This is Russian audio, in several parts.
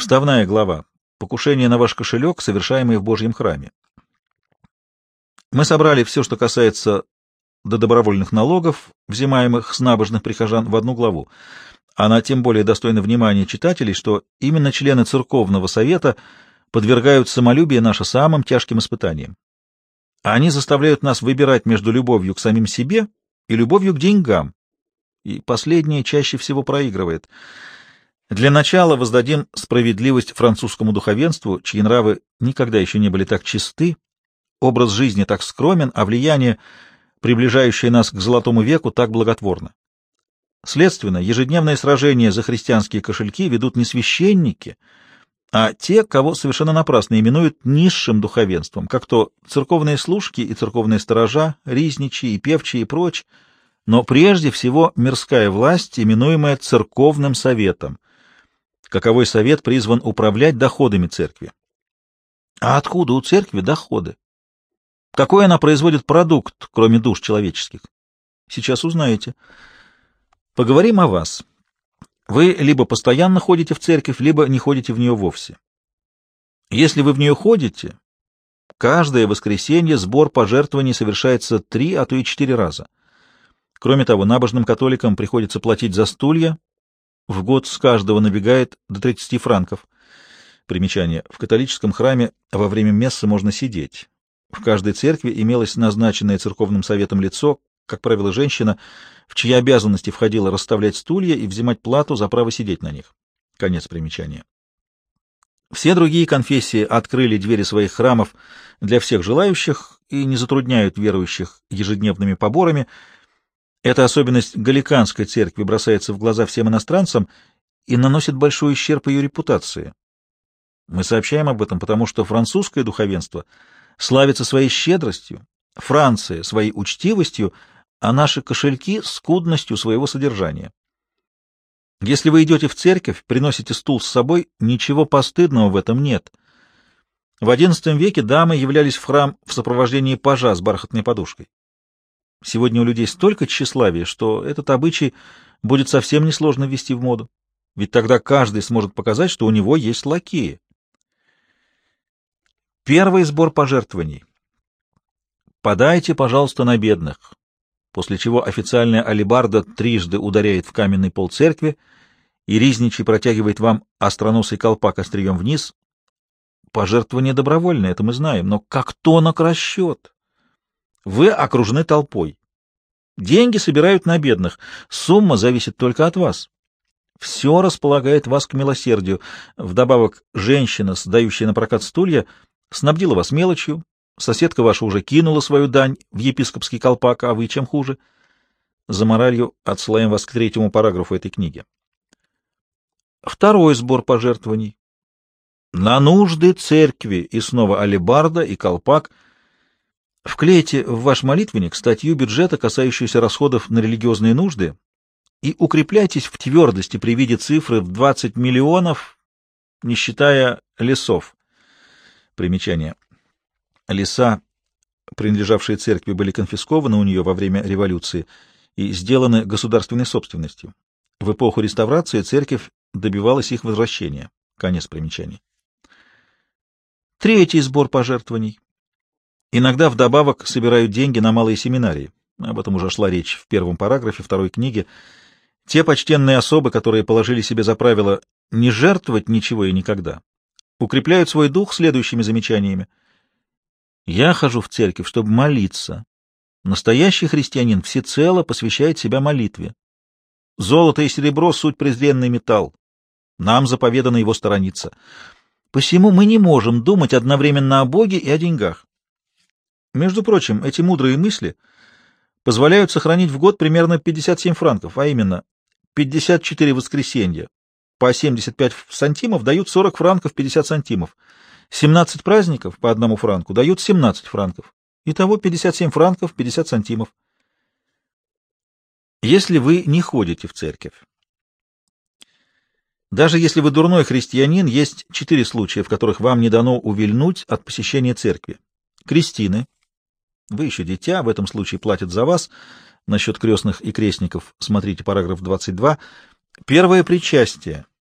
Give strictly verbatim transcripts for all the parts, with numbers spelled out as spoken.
Вставная глава. Покушение на ваш кошелек, совершаемое в Божьем храме. Мы собрали все, что касается до добровольных налогов, взимаемых с набожных прихожан, в одну главу. Она тем более достойна внимания читателей, что именно члены церковного совета подвергают самолюбие наше самым тяжким испытаниям. Они заставляют нас выбирать между любовью к самим себе и любовью к деньгам, и последнее чаще всего проигрывает. Для начала воздадим справедливость французскому духовенству, чьи нравы никогда еще не были так чисты, образ жизни так скромен, а влияние, приближающее нас к Золотому веку, так благотворно. Следственно, ежедневные сражения за христианские кошельки ведут не священники, а те, кого совершенно напрасно именуют низшим духовенством, как то церковные служки и церковные сторожа, ризничие и певчие и прочь, но прежде всего мирская власть, именуемая церковным советом. Каковой совет призван управлять доходами церкви. А откуда у церкви доходы? Какой она производит продукт, кроме душ человеческих? Сейчас узнаете. Поговорим о вас. Вы либо постоянно ходите в церковь, либо не ходите в нее вовсе. Если вы в нее ходите, каждое воскресенье сбор пожертвований совершается три, а то и четыре раза. Кроме того, набожным католикам приходится платить за стулья. В год с каждого набегает до тридцати франков. Примечание. В католическом храме во время мессы можно сидеть. В каждой церкви имелось назначенное церковным советом лицо, как правило, женщина, в чьи обязанности входило расставлять стулья и взимать плату за право сидеть на них. Конец примечания. Все другие конфессии открыли двери своих храмов для всех желающих и не затрудняют верующих ежедневными поборами. Эта особенность галиканской церкви бросается в глаза всем иностранцам и наносит большой ущерб ее репутации. Мы сообщаем об этом, потому что французское духовенство славится своей щедростью, Франция — своей учтивостью, а наши кошельки — скудностью своего содержания. Если вы идете в церковь, приносите стул с собой, ничего постыдного в этом нет. В одиннадцатом веке дамы являлись в храм в сопровождении пажа с бархатной подушкой. Сегодня у людей столько тщеславия, что этот обычай будет совсем несложно ввести в моду, ведь тогда каждый сможет показать, что у него есть лакеи. Первый сбор пожертвований. Подайте, пожалуйста, на бедных, после чего официальная алебарда трижды ударяет в каменный пол церкви, и ризничий протягивает вам остроносый колпак острием вниз. Пожертвование добровольное, это мы знаем, но как тонок расчет. Вы окружены толпой. Деньги собирают на бедных. Сумма зависит только от вас. Все располагает вас к милосердию. Вдобавок, женщина, сдающая на прокат стулья, снабдила вас мелочью. Соседка ваша уже кинула свою дань в епископский колпак, а вы чем хуже? За моралью отсылаем вас к третьему параграфу этой книги. Второй сбор пожертвований. На нужды церкви, и снова алебарда и колпак. Вклейте в ваш молитвенник статью бюджета, касающуюся расходов на религиозные нужды, и укрепляйтесь в твердости при виде цифры в двадцать миллионов, не считая лесов. Примечание. Леса, принадлежавшие церкви, были конфискованы у нее во время революции и сделаны государственной собственностью. В эпоху реставрации церковь добивалась их возвращения. Конец примечания. Третий сбор пожертвований. Иногда вдобавок собирают деньги на малые семинарии. Об этом уже шла речь в первом параграфе второй книги. Те почтенные особы, которые положили себе за правило не жертвовать ничего и никогда, укрепляют свой дух следующими замечаниями. Я хожу в церковь, чтобы молиться. Настоящий христианин всецело посвящает себя молитве. Золото и серебро — суть презренный металл. Нам заповедано его сторониться. Посему мы не можем думать одновременно о Боге и о деньгах. Между прочим, эти мудрые мысли позволяют сохранить в год примерно пятьдесят семь франков, а именно пятьдесят четыре воскресенья по семьдесят пять сантимов дают сорок франков пятьдесят сантимов. семнадцать праздников по одному франку дают семнадцать франков. Итого пятьдесят семь франков пятьдесят сантимов. Если вы не ходите в церковь, даже если вы дурной христианин, есть четыре случая, в которых вам не дано увильнуть от посещения церкви. Крестины. Вы еще дитя, в этом случае платят за вас. Насчет крестных и крестников смотрите параграф двадцать два. Первое причастие.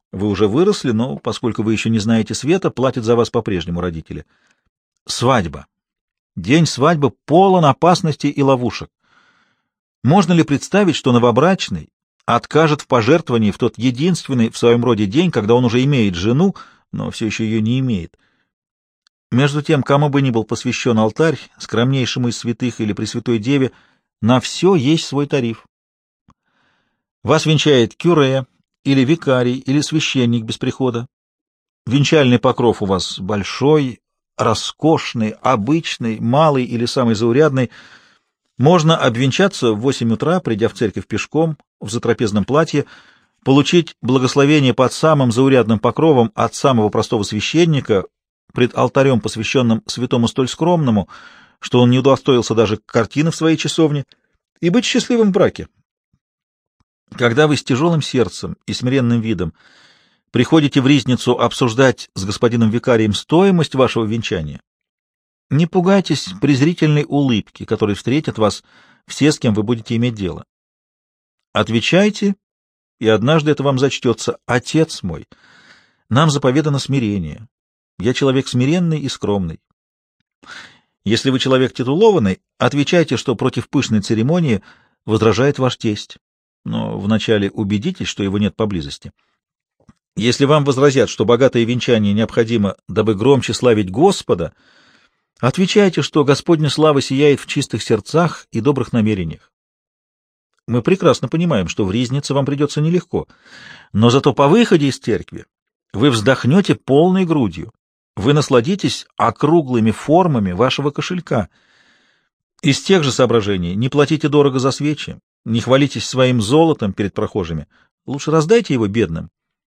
Вы уже выросли, но, поскольку вы еще не знаете света, платят за вас по-прежнему родители. Свадьба. День свадьбы полон опасностей и ловушек. Можно ли представить, что новобрачный откажет в пожертвовании в тот единственный в своем роде день, когда он уже имеет жену, но все еще ее не имеет? Между тем, кому бы ни был посвящен алтарь, скромнейшему из святых или Пресвятой Деве, на все есть свой тариф. Вас венчает кюре, или викарий, или священник без прихода. Венчальный покров у вас большой, роскошный, обычный, малый или самый заурядный. Можно обвенчаться в восемь утра, придя в церковь пешком, в затрапезном платье, получить благословение под самым заурядным покровом от самого простого священника, пред алтарем, посвященным святому столь скромному, что он не удостоился даже картины в своей часовне, и быть счастливым в браке. Когда вы с тяжелым сердцем и смиренным видом приходите в ризницу обсуждать с господином викарием стоимость вашего венчания, не пугайтесь презрительной улыбки, которой встретят вас все, с кем вы будете иметь дело. Отвечайте, и однажды это вам зачтется: «Отец мой, нам заповедано смирение. Я человек смиренный и скромный». Если вы человек титулованный, отвечайте, что против пышной церемонии возражает ваш тесть, но вначале убедитесь, что его нет поблизости. Если вам возразят, что богатое венчание необходимо, дабы громче славить Господа, отвечайте, что Господня слава сияет в чистых сердцах и добрых намерениях. Мы прекрасно понимаем, что в ризнице вам придется нелегко, но зато по выходе из церкви вы вздохнете полной грудью, вы насладитесь округлыми формами вашего кошелька. Из тех же соображений не платите дорого за свечи, не хвалитесь своим золотом перед прохожими, лучше раздайте его бедным.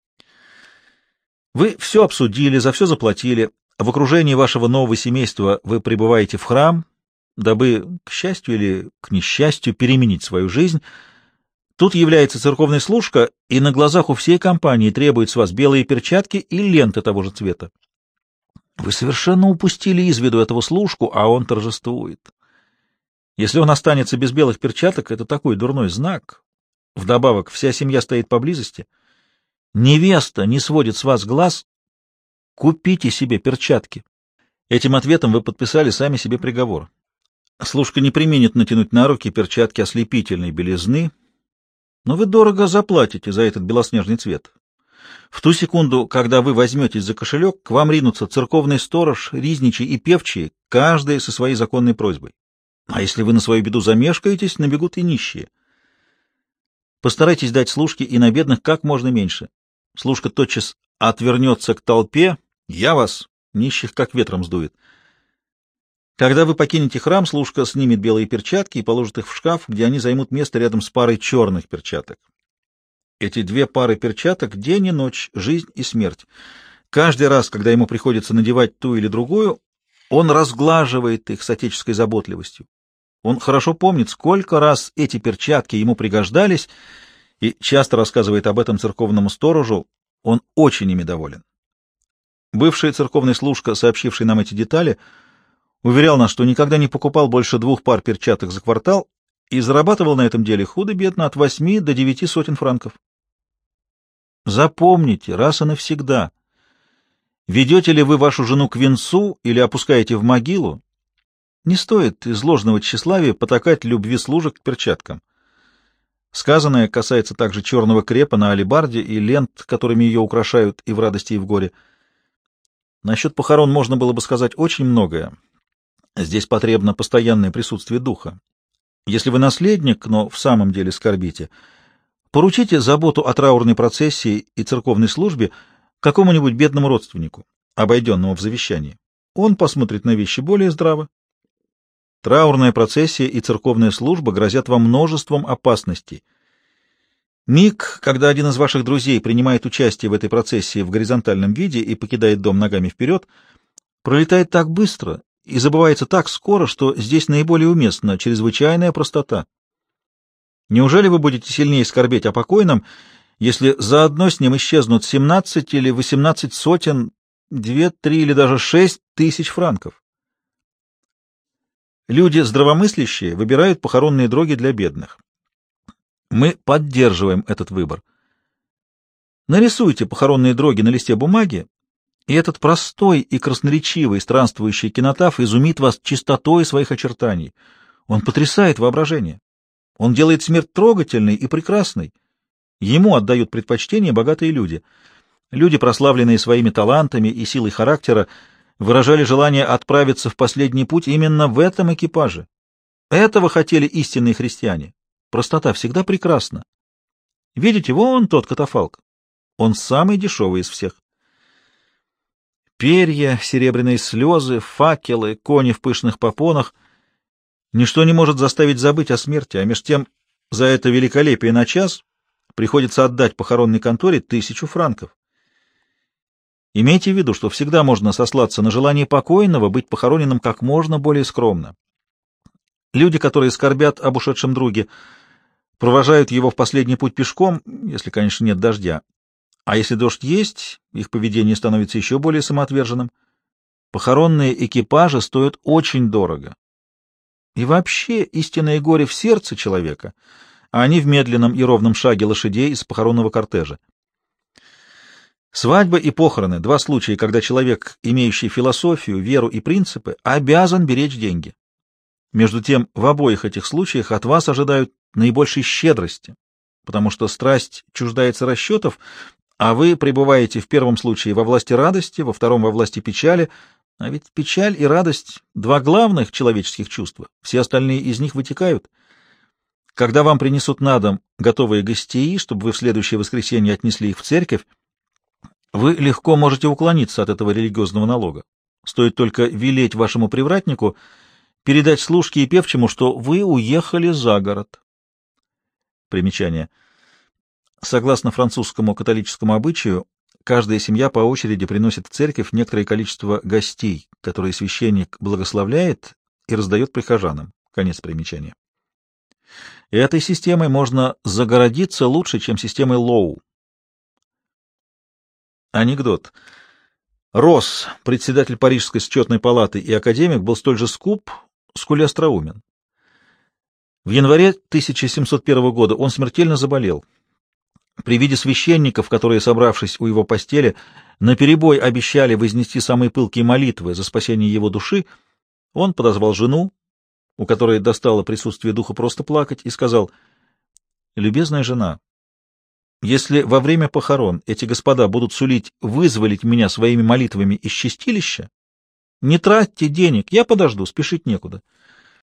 Вы все обсудили, за все заплатили, в окружении вашего нового семейства вы прибываете в храм, дабы, к счастью или к несчастью, переменить свою жизнь. Тут является церковный служка, и на глазах у всей компании требует с вас белые перчатки и ленты того же цвета. Вы совершенно упустили из виду этого служку, а он торжествует. Если он останется без белых перчаток, это такой дурной знак. Вдобавок, вся семья стоит поблизости. Невеста не сводит с вас глаз. Купите себе перчатки. Этим ответом вы подписали сами себе приговор. Служка не преминет натянуть на руки перчатки ослепительной белизны, но вы дорого заплатите за этот белоснежный цвет. В ту секунду, когда вы возьметесь за кошелек, к вам ринутся церковный сторож, ризничий и певчие, каждый со своей законной просьбой. А если вы на свою беду замешкаетесь, набегут и нищие. Постарайтесь дать служке и на бедных как можно меньше. Служка тотчас отвернется к толпе, я вас, нищих, как ветром сдует. Когда вы покинете храм, служка снимет белые перчатки и положит их в шкаф, где они займут место рядом с парой черных перчаток. Эти две пары перчаток — день и ночь, жизнь и смерть. Каждый раз, когда ему приходится надевать ту или другую, он разглаживает их с отеческой заботливостью. Он хорошо помнит, сколько раз эти перчатки ему пригождались, и часто рассказывает об этом церковному сторожу. Он очень ими доволен. Бывший церковный служка, сообщивший нам эти детали, уверял нас, что никогда не покупал больше двух пар перчаток за квартал и зарабатывал на этом деле худо-бедно от восьми до девяти сотен франков. Запомните раз и навсегда, ведете ли вы вашу жену к венцу или опускаете в могилу, не стоит из ложного тщеславия потакать любви служек к перчаткам. Сказанное касается также черного крепа на алебарде и лент, которыми ее украшают и в радости, и в горе. Насчет похорон можно было бы сказать очень многое. Здесь потребно постоянное присутствие духа. Если вы наследник, но в самом деле скорбите, поручите заботу о траурной процессии и церковной службе какому-нибудь бедному родственнику, обойденному в завещании. Он посмотрит на вещи более здраво. Траурная процессия и церковная служба грозят вам множеством опасностей. Миг, когда один из ваших друзей принимает участие в этой процессии в горизонтальном виде и покидает дом ногами вперед, пролетает так быстро и забывается так скоро, что здесь наиболее уместна чрезвычайная простота. Неужели вы будете сильнее скорбеть о покойном, если заодно с ним исчезнут семнадцать или восемнадцать сотен, две, три или даже шесть тысяч франков? Люди здравомыслящие выбирают похоронные дроги для бедных. Мы поддерживаем этот выбор. Нарисуйте похоронные дроги на листе бумаги, и этот простой и красноречивый странствующий кинотаф изумит вас чистотой своих очертаний. Он потрясает воображение. Он делает смерть трогательной и прекрасной. Ему отдают предпочтение богатые люди. Люди, прославленные своими талантами и силой характера, выражали желание отправиться в последний путь именно в этом экипаже. Этого хотели истинные христиане. Простота всегда прекрасна. Видите, вон тот катафалк. Он самый дешевый из всех. Перья, серебряные слезы, факелы, кони в пышных попонах. Ничто не может заставить забыть о смерти, а меж тем за это великолепие на час приходится отдать похоронной конторе тысячу франков. Имейте в виду, что всегда можно сослаться на желание покойного быть похороненным как можно более скромно. Люди, которые скорбят об ушедшем друге, провожают его в последний путь пешком, если, конечно, нет дождя. А если дождь есть, их поведение становится еще более самоотверженным. Похоронные экипажи стоят очень дорого. И вообще истинное горе в сердце человека, а не в медленном и ровном шаге лошадей из похоронного кортежа. Свадьба и похороны — два случая, когда человек, имеющий философию, веру и принципы, обязан беречь деньги. Между тем, в обоих этих случаях от вас ожидают наибольшей щедрости, потому что страсть чуждается расчетов, а вы пребываете в первом случае во власти радости, во втором — во власти печали, а ведь печаль и радость — два главных человеческих чувства, все остальные из них вытекают. Когда вам принесут на дом готовые гостии, чтобы вы в следующее воскресенье отнесли их в церковь, вы легко можете уклониться от этого религиозного налога. Стоит только велеть вашему привратнику передать служке и певчему, что вы уехали за город. Примечание. Согласно французскому католическому обычаю, каждая семья по очереди приносит в церковь некоторое количество гостей, которые священник благословляет и раздает прихожанам. Конец примечания. Этой системой можно загородиться лучше, чем системой Лоу. Анекдот. Росс, председатель Парижской счетной палаты и академик, был столь же скуп, сколь и остроумен. В январе тысяча семьсот первого года он смертельно заболел. При виде священников, которые, собравшись у его постели, наперебой обещали вознести самые пылкие молитвы за спасение его души, он подозвал жену, у которой достало присутствие духа просто плакать, и сказал: «Любезная жена, если во время похорон эти господа будут сулить вызволить меня своими молитвами из чистилища, не тратьте денег, я подожду, спешить некуда.